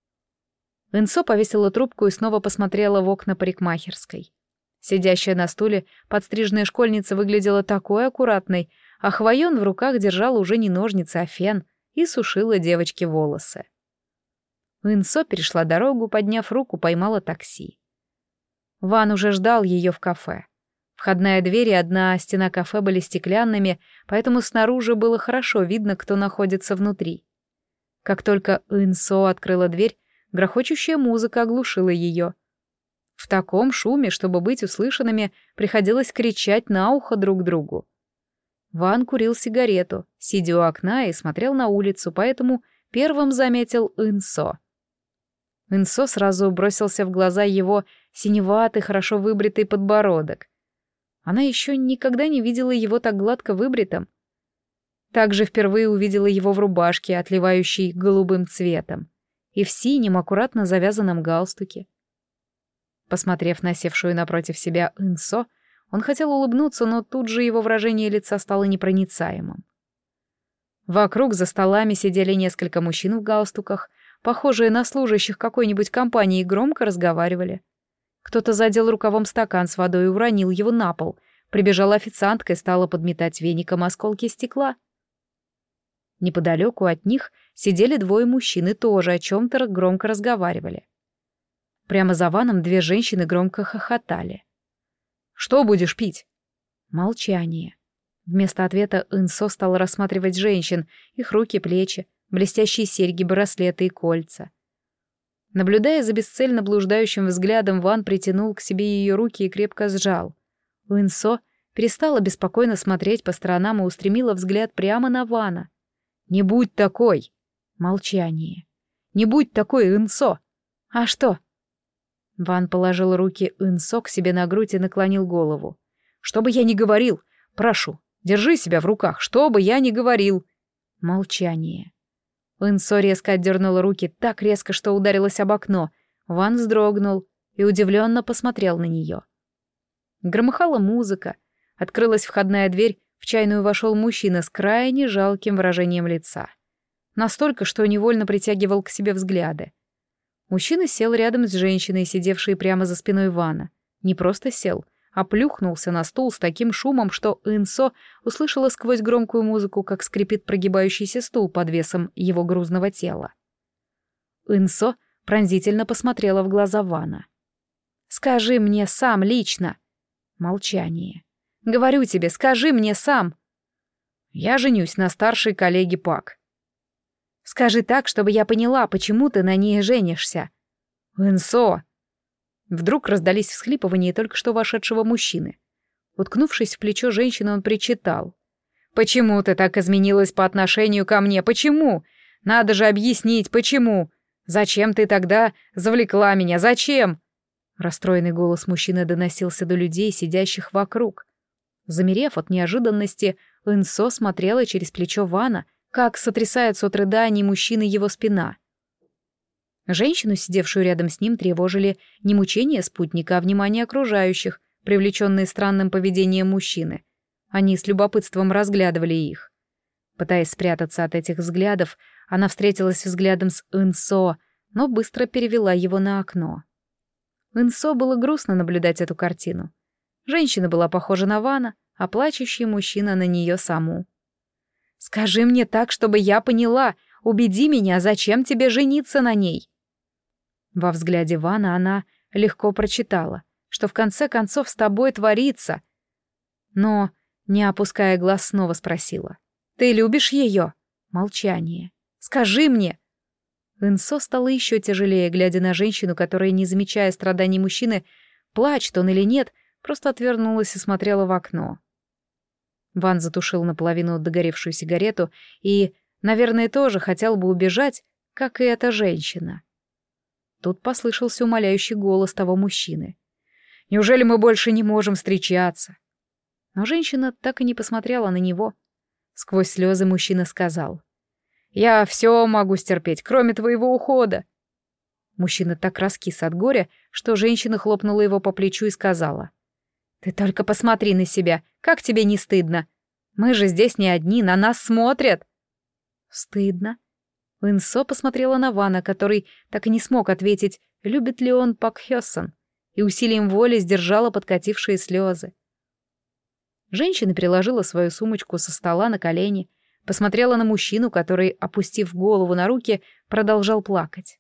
Инсо повесила трубку и снова посмотрела в окна парикмахерской. Сидящая на стуле подстриженная школьница выглядела такой аккуратной, а Хвоен в руках держала уже не ножницы, а фен и сушила девочке волосы. Инсо перешла дорогу, подняв руку, поймала такси. Ван уже ждал ее в кафе. Входная дверь и одна стена кафе были стеклянными, поэтому снаружи было хорошо видно, кто находится внутри. Как только Инсо открыла дверь, грохочущая музыка оглушила ее. В таком шуме, чтобы быть услышанными, приходилось кричать на ухо друг другу. Ван курил сигарету, сидя у окна, и смотрел на улицу, поэтому первым заметил Инсо. Инсо сразу бросился в глаза его синеватый, хорошо выбритый подбородок. Она еще никогда не видела его так гладко выбритым. Также впервые увидела его в рубашке, отливающей голубым цветом, и в синем, аккуратно завязанном галстуке. Посмотрев на севшую напротив себя Инсо, он хотел улыбнуться, но тут же его выражение лица стало непроницаемым. Вокруг за столами сидели несколько мужчин в галстуках, похожие на служащих какой-нибудь компании, и громко разговаривали. Кто-то задел рукавом стакан с водой и уронил его на пол. Прибежала официантка и стала подметать веником осколки стекла. Неподалеку от них сидели двое мужчин и тоже о чем-то громко разговаривали. Прямо за Ваном две женщины громко хохотали. «Что будешь пить?» Молчание. Вместо ответа Инсо стала рассматривать женщин, их руки, плечи, блестящие серьги, браслеты и кольца. Наблюдая за бесцельно блуждающим взглядом, Ван притянул к себе ее руки и крепко сжал. Инсо перестала беспокойно смотреть по сторонам и устремила взгляд прямо на Вана. «Не будь такой!» Молчание. «Не будь такой, Инсо!» «А что?» Ван положил руки Инсо к себе на грудь и наклонил голову. «Что бы я ни говорил, прошу, держи себя в руках, что бы я ни говорил!» Молчание. Инсо резко отдернула руки, так резко, что ударилась об окно. Ван вздрогнул и удивленно посмотрел на нее. Громыхала музыка. Открылась входная дверь, в чайную вошел мужчина с крайне жалким выражением лица. Настолько, что невольно притягивал к себе взгляды. Мужчина сел рядом с женщиной, сидевшей прямо за спиной Вана. Не просто сел, а плюхнулся на стул с таким шумом, что Инсо услышала сквозь громкую музыку, как скрипит прогибающийся стул под весом его грузного тела. Инсо пронзительно посмотрела в глаза Вана. «Скажи мне сам лично!» Молчание. «Говорю тебе, скажи мне сам!» «Я женюсь на старшей коллеге Пак». «Скажи так, чтобы я поняла, почему ты на ней женишься». «Инсо!» Вдруг раздались всхлипывания только что вошедшего мужчины. Уткнувшись в плечо женщины, он причитал. «Почему ты так изменилась по отношению ко мне? Почему? Надо же объяснить, почему? Зачем ты тогда завлекла меня? Зачем?» Расстроенный голос мужчины доносился до людей, сидящих вокруг. Замерев от неожиданности, Инсо смотрела через плечо Вана, как сотрясается от рыданий мужчины его спина. Женщину, сидевшую рядом с ним, тревожили не мучения спутника, а внимание окружающих, привлеченные странным поведением мужчины. Они с любопытством разглядывали их. Пытаясь спрятаться от этих взглядов, она встретилась взглядом с Инсо, но быстро перевела его на окно. Инсо было грустно наблюдать эту картину. Женщина была похожа на Вана, а плачущий мужчина на нее саму. «Скажи мне так, чтобы я поняла. Убеди меня, зачем тебе жениться на ней?» Во взгляде Вана она легко прочитала, что в конце концов с тобой творится. Но, не опуская глаз, снова спросила. «Ты любишь ее?» Молчание. «Скажи мне!» Инсо стало еще тяжелее, глядя на женщину, которая, не замечая страданий мужчины, плачет он или нет, просто отвернулась и смотрела в окно. Ван затушил наполовину догоревшую сигарету и, наверное, тоже хотел бы убежать, как и эта женщина. Тут послышался умоляющий голос того мужчины. «Неужели мы больше не можем встречаться?» Но женщина так и не посмотрела на него. Сквозь слезы мужчина сказал. «Я все могу стерпеть, кроме твоего ухода». Мужчина так раскис от горя, что женщина хлопнула его по плечу и сказала. «Ты только посмотри на себя, как тебе не стыдно? Мы же здесь не одни, на нас смотрят». «Стыдно?» Инсо посмотрела на Вана, который так и не смог ответить, любит ли он Пак Хёсон, и усилием воли сдержала подкатившие слезы. Женщина переложила свою сумочку со стола на колени, посмотрела на мужчину, который, опустив голову на руки, продолжал плакать.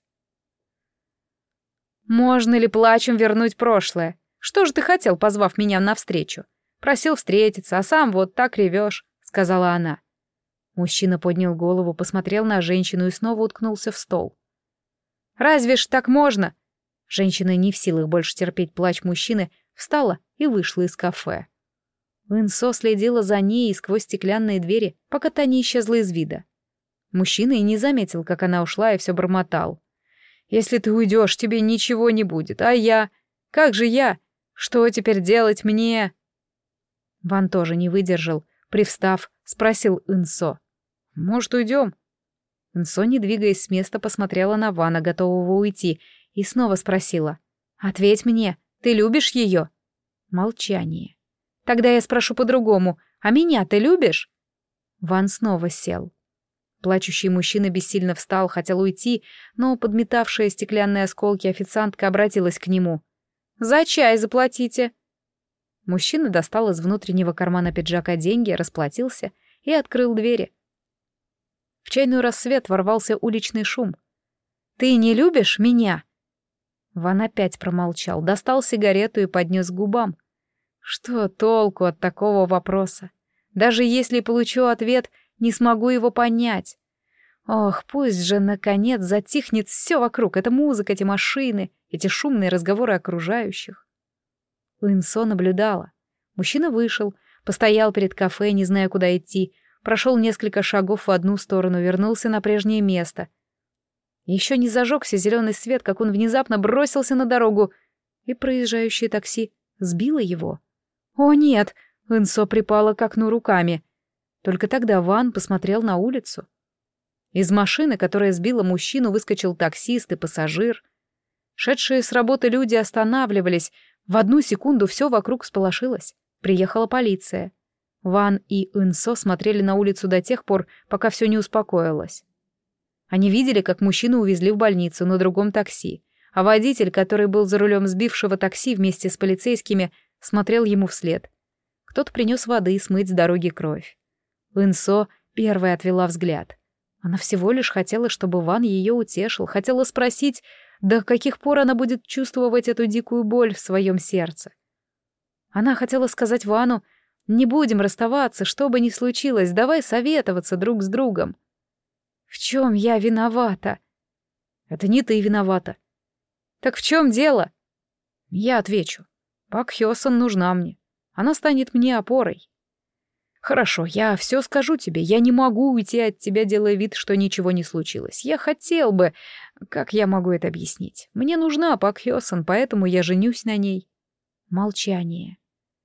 «Можно ли плачем вернуть прошлое? Что же ты хотел, позвав меня навстречу? Просил встретиться, а сам вот так ревешь», — сказала она. Мужчина поднял голову, посмотрел на женщину и снова уткнулся в стол. «Разве ж так можно?» Женщина, не в силах больше терпеть плач мужчины, встала и вышла из кафе. Инсо следила за ней сквозь стеклянные двери, пока та не исчезла из вида. Мужчина и не заметил, как она ушла, и все бормотал. «Если ты уйдешь, тебе ничего не будет, а я? Как же я? Что теперь делать мне?» Ван тоже не выдержал, привстав, спросил Инсо. «Может, уйдем?» Инсо, не двигаясь с места, посмотрела на Вана, готового уйти, и снова спросила. «Ответь мне, ты любишь ее?» Молчание. «Тогда я спрошу по-другому. А меня ты любишь?» Ван снова сел. Плачущий мужчина бессильно встал, хотел уйти, но подметавшая стеклянные осколки официантка обратилась к нему. «За чай заплатите!» Мужчина достал из внутреннего кармана пиджака деньги, расплатился и открыл двери. В чайную рассвет ворвался уличный шум. «Ты не любишь меня?» Ван опять промолчал, достал сигарету и поднес к губам. Что толку от такого вопроса? Даже если получу ответ, не смогу его понять. Ох, пусть же, наконец, затихнет все вокруг. Эта музыка, эти машины, эти шумные разговоры окружающих. Инсо наблюдала. Мужчина вышел, постоял перед кафе, не зная, куда идти, прошел несколько шагов в одну сторону, вернулся на прежнее место. Еще не зажегся зеленый свет, как он внезапно бросился на дорогу, и проезжающее такси сбило его. «О, нет!» — Инсо припала к окну руками. Только тогда Ван посмотрел на улицу. Из машины, которая сбила мужчину, выскочил таксист и пассажир. Шедшие с работы люди останавливались. В одну секунду все вокруг сполошилось. Приехала полиция. Ван и Инсо смотрели на улицу до тех пор, пока все не успокоилось. Они видели, как мужчину увезли в больницу на другом такси, а водитель, который был за рулем сбившего такси вместе с полицейскими, смотрел ему вслед. Кто-то принес воды смыть с дороги кровь. Инсо первая отвела взгляд. Она всего лишь хотела, чтобы Ван ее утешил, хотела спросить, до каких пор она будет чувствовать эту дикую боль в своем сердце. Она хотела сказать Вану: «Не будем расставаться, что бы ни случилось, давай советоваться друг с другом». «В чем я виновата?» «Это не ты виновата». «Так в чем дело?» «Я отвечу. Пак Хёсон нужна мне. Она станет мне опорой». «Хорошо, я все скажу тебе. Я не могу уйти от тебя, делая вид, что ничего не случилось. Я хотел бы... Как я могу это объяснить? Мне нужна Пак Хёсон, поэтому я женюсь на ней». Молчание.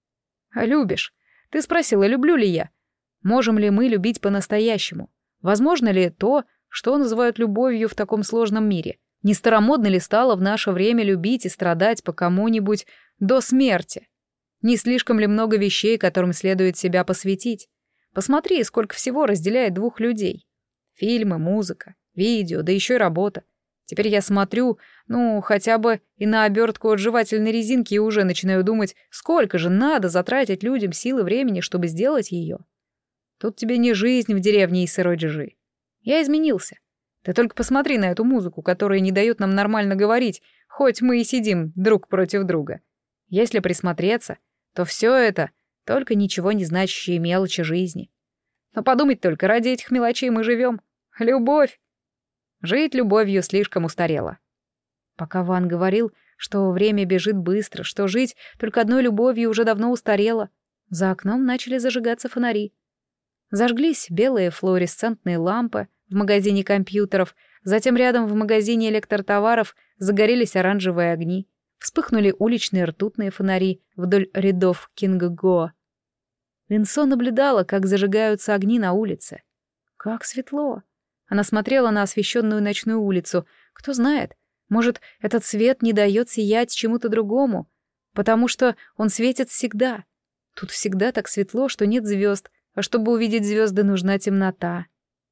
«А любишь? Ты спросила, люблю ли я? Можем ли мы любить по-настоящему? Возможно ли то, что называют любовью в таком сложном мире? Не старомодно ли стало в наше время любить и страдать по кому-нибудь до смерти? Не слишком ли много вещей, которым следует себя посвятить? Посмотри, сколько всего разделяет двух людей. Фильмы, музыка, видео, да еще и работа. Теперь я смотрю, ну, хотя бы и на обертку от жевательной резинки и уже начинаю думать, сколько же надо затратить людям силы времени, чтобы сделать ее. Тут тебе не жизнь в деревне и сырой джи. Я изменился. Ты только посмотри на эту музыку, которая не дает нам нормально говорить, хоть мы и сидим друг против друга. Если присмотреться, то все это только ничего не значащие мелочи жизни. Но подумать только, ради этих мелочей мы живем. Любовь. Жить любовью слишком устарело. Пока Ван говорил, что время бежит быстро, что жить только одной любовью уже давно устарело, за окном начали зажигаться фонари. Зажглись белые флуоресцентные лампы в магазине компьютеров, затем рядом в магазине электротоваров загорелись оранжевые огни, вспыхнули уличные ртутные фонари вдоль рядов Кинг-Го. Инсо наблюдала, как зажигаются огни на улице. Как светло! Она смотрела на освещенную ночную улицу. Кто знает, может, этот свет не дает сиять чему-то другому, потому что он светит всегда. Тут всегда так светло, что нет звезд, а чтобы увидеть звезды, нужна темнота.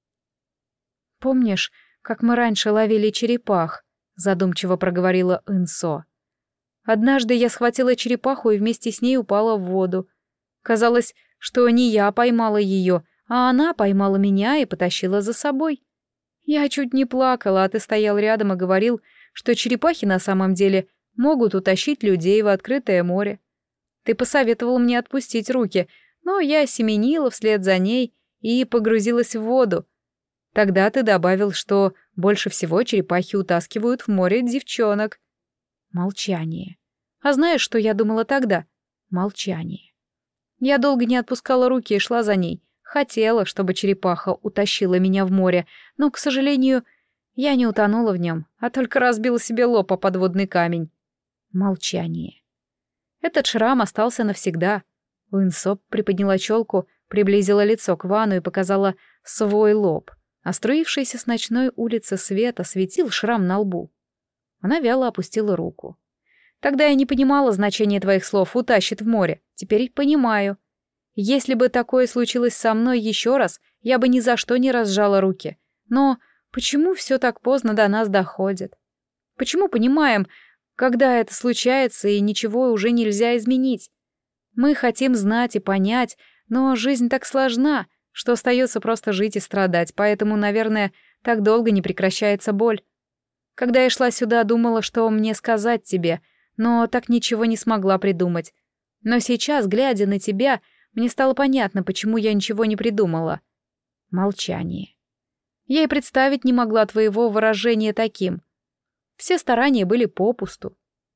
«Помнишь, как мы раньше ловили черепах?» — задумчиво проговорила Инсо. «Однажды я схватила черепаху и вместе с ней упала в воду. Казалось, что не я поймала ее, а она поймала меня и потащила за собой. Я чуть не плакала, а ты стоял рядом и говорил, что черепахи на самом деле могут утащить людей в открытое море. Ты посоветовал мне отпустить руки, но я семенила вслед за ней и погрузилась в воду. Тогда ты добавил, что больше всего черепахи утаскивают в море девчонок». Молчание. А знаешь, что я думала тогда? Молчание. Я долго не отпускала руки и шла за ней. Хотела, чтобы черепаха утащила меня в море, но, к сожалению, я не утонула в нем, а только разбила себе лоб о подводный камень. Молчание. Этот шрам остался навсегда. Уинсоп приподняла челку, приблизила лицо к Вану и показала свой лоб. А струившийся с ночной улицы свет осветил шрам на лбу. Она вяло опустила руку. «Тогда я не понимала значения твоих слов «утащит в море». Теперь понимаю. Если бы такое случилось со мной еще раз, я бы ни за что не разжала руки. Но почему все так поздно до нас доходит? Почему понимаем, когда это случается и ничего уже нельзя изменить? Мы хотим знать и понять, но жизнь так сложна, что остается просто жить и страдать, поэтому, наверное, так долго не прекращается боль. Когда я шла сюда, думала, что мне сказать тебе, но так ничего не смогла придумать. Но сейчас, глядя на тебя, мне стало понятно, почему я ничего не придумала. Молчание. Я и представить не могла твоего выражения таким. Все старания были попусту.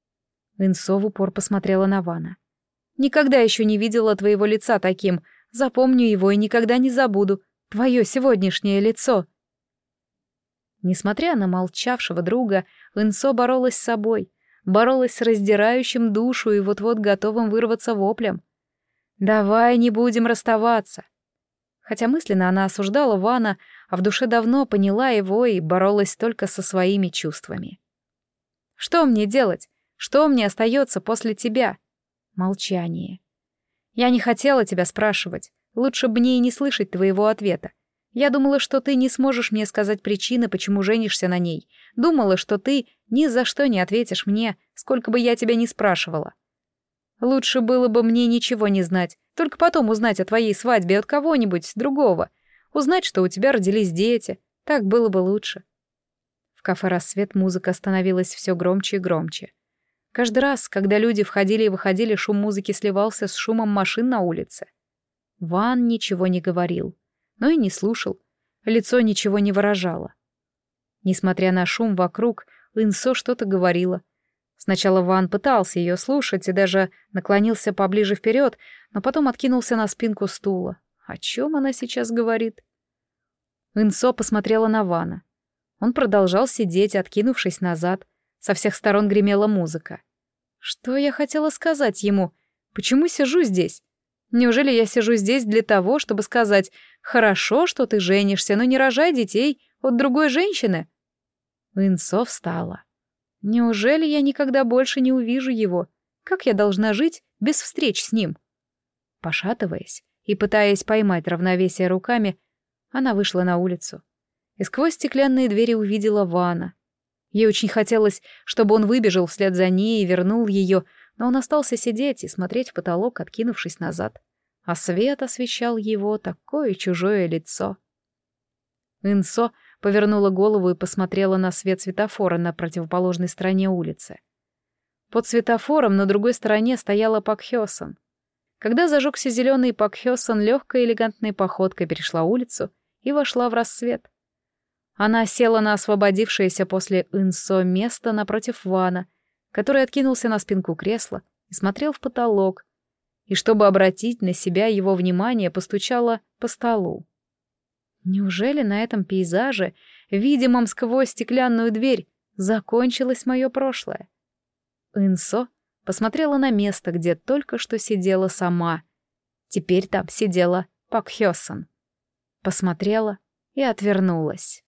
Инсо в упор посмотрела на Вана. Никогда еще не видела твоего лица таким. Запомню его и никогда не забуду. Твое сегодняшнее лицо. Несмотря на молчавшего друга, Инсо боролась с собой, боролась с раздирающим душу и вот-вот готовым вырваться воплем. «Давай не будем расставаться». Хотя мысленно она осуждала Вана, а в душе давно поняла его и боролась только со своими чувствами. «Что мне делать? Что мне остается после тебя?» Молчание. «Я не хотела тебя спрашивать. Лучше бы мне и не слышать твоего ответа. Я думала, что ты не сможешь мне сказать причины, почему женишься на ней. Думала, что ты ни за что не ответишь мне, сколько бы я тебя ни спрашивала. Лучше было бы мне ничего не знать, только потом узнать о твоей свадьбе от кого-нибудь другого. Узнать, что у тебя родились дети. Так было бы лучше». В кафе «Рассвет» музыка становилась все громче и громче. Каждый раз, когда люди входили и выходили, шум музыки сливался с шумом машин на улице. Ван ничего не говорил, но и не слушал. Лицо ничего не выражало. Несмотря на шум вокруг, Инсо что-то говорила. Сначала Ван пытался ее слушать и даже наклонился поближе вперед, но потом откинулся на спинку стула. О чем она сейчас говорит? Инсо посмотрела на Вана. Он продолжал сидеть, откинувшись назад. Со всех сторон гремела музыка. Что я хотела сказать ему? Почему сижу здесь? Неужели я сижу здесь для того, чтобы сказать: «Хорошо, что ты женишься, но не рожай детей от другой женщины»?» Инсо встала. «Неужели я никогда больше не увижу его? Как я должна жить без встреч с ним?» Пошатываясь и пытаясь поймать равновесие руками, она вышла на улицу и сквозь стеклянные двери увидела Вана. Ей очень хотелось, чтобы он выбежал вслед за ней и вернул ее, но он остался сидеть и смотреть в потолок, откинувшись назад. А свет освещал его такое чужое лицо. Инсо повернула голову и посмотрела на свет светофора на противоположной стороне улицы. Под светофором на другой стороне стояла Пак Хёсон. Когда зажегся зеленый, Пак Хёсон легкой элегантной походкой перешла улицу и вошла в рассвет. Она села на освободившееся после Инсо место напротив Вана, который откинулся на спинку кресла и смотрел в потолок, и, чтобы обратить на себя его внимание, постучала по столу. Неужели на этом пейзаже, видимом сквозь стеклянную дверь, закончилось мое прошлое? Инсо посмотрела на место, где только что сидела сама. Теперь там сидела Пак Хёсон. Посмотрела и отвернулась.